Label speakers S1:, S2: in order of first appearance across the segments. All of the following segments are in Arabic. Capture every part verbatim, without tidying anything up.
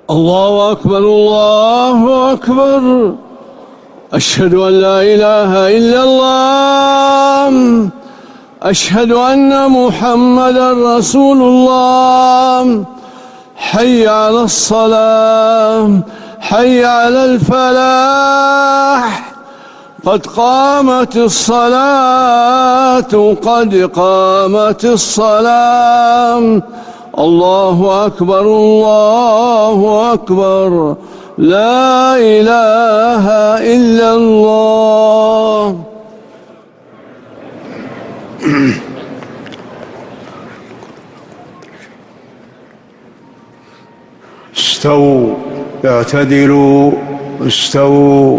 S1: الله أكبر الله أكبر. أشهد أن لا إله إلا الله. أشهد أن محمدا رسول الله. حي على الصلاة، حي على الفلاح، قد قامت الصلاة، قد قامت الصلاة. الله أكبر الله أكبر. لا إله إلا الله.
S2: استووا، اعتدلوا، استووا.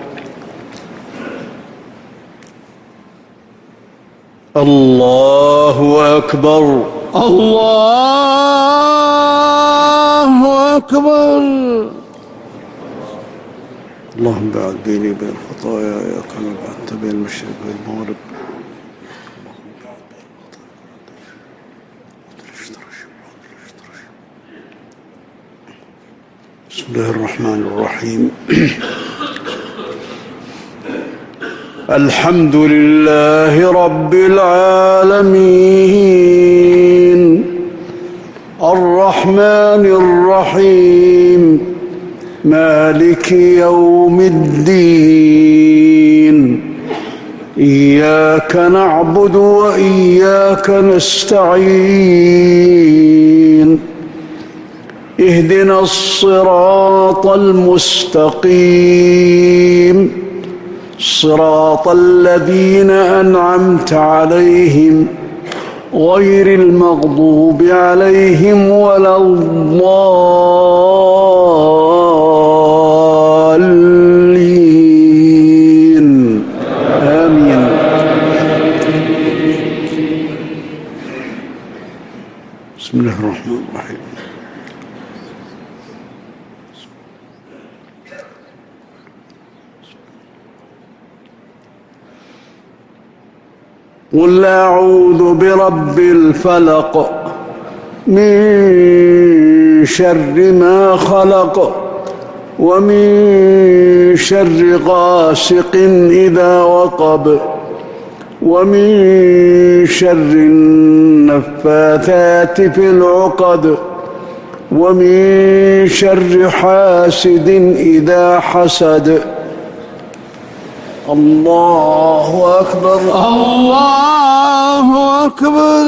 S2: الله أكبر
S1: الله أكبر.
S2: اللهم بعد بيني وبين خطاياي كما بعدت بين المشرق والمغرب. بسم الله الرحمن الرحيم. الحمد لله رب العالمين الرحمن الرحيم مالك يوم الدين. إياك نعبد وإياك نستعين. اهدنا الصراط المستقيم صراط الذين أنعمت عليهم غير المغضوب عليهم ولا الضالين. آمين. بسم الله الرحمن الرحيم. قل أعوذ برب الفلق من شر ما خلق ومن شر غاسق إذا وقب ومن شر النفاثات في العقد ومن شر حاسد إذا حسد. الله أكبر
S1: الله أكبر.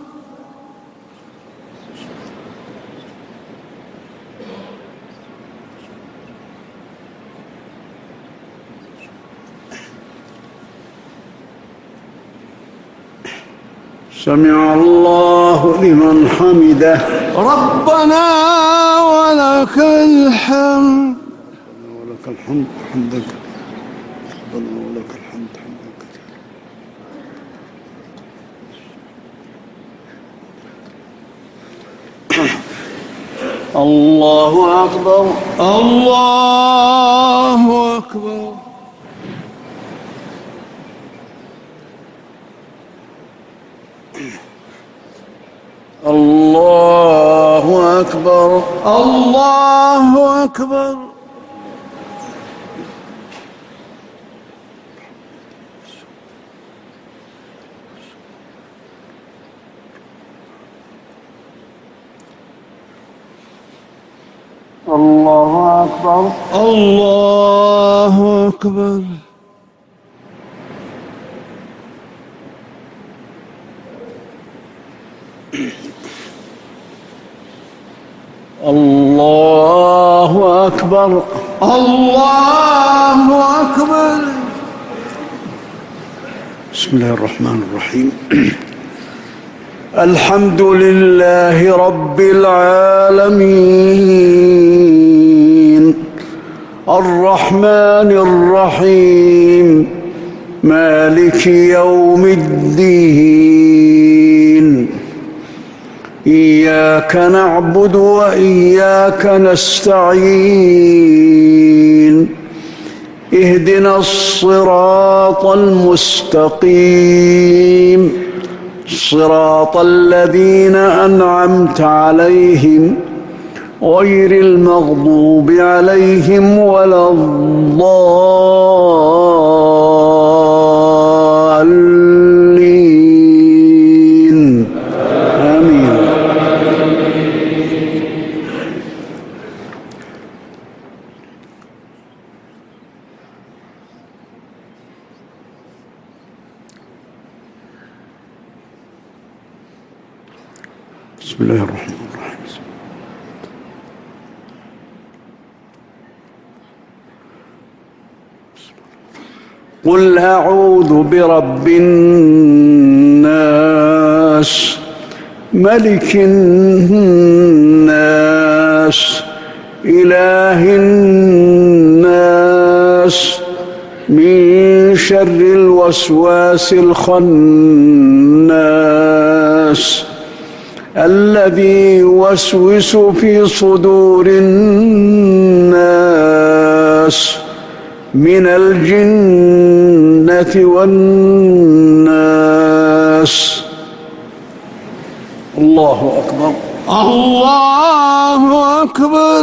S2: سمع الله لمن حمده.
S1: ربنا ولك الحمد.
S2: ولك الحمد حمدا ربنا ولك الحمد حمدا كثيرا. الله أكبر
S1: الله أكبر.
S2: الله أكبر
S1: الله أكبر.
S2: الله أكبر
S1: الله أكبر.
S2: الله أكبر
S1: الله أكبر.
S2: بسم الله الرحمن الرحيم. الحمد لله رب العالمين الرحمن الرحيم مالك يوم الدين. إياك نعبد وإياك نستعين. اهدنا الصراط المستقيم صراط الذين أنعمت عليهم غير المغضوب عليهم ولا الضالين آمين. بسم الله الرحمن الرحيم. قل أعوذ برب الناس ملك الناس إله الناس من شر الوسواس الخناس الذي يوسوس في صدور الناس من الجنة والناس. الله أكبر.
S1: الله أكبر.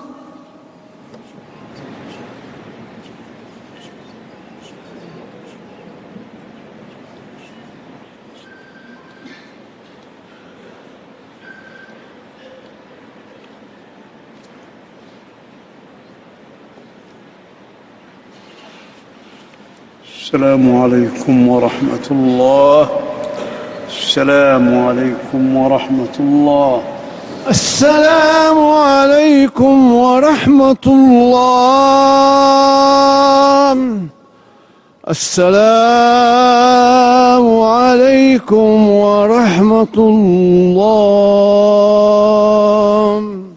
S2: السلام عليكم ورحمة الله. السلام عليكم ورحمة الله.
S1: السلام عليكم ورحمة الله. السلام عليكم ورحمة الله.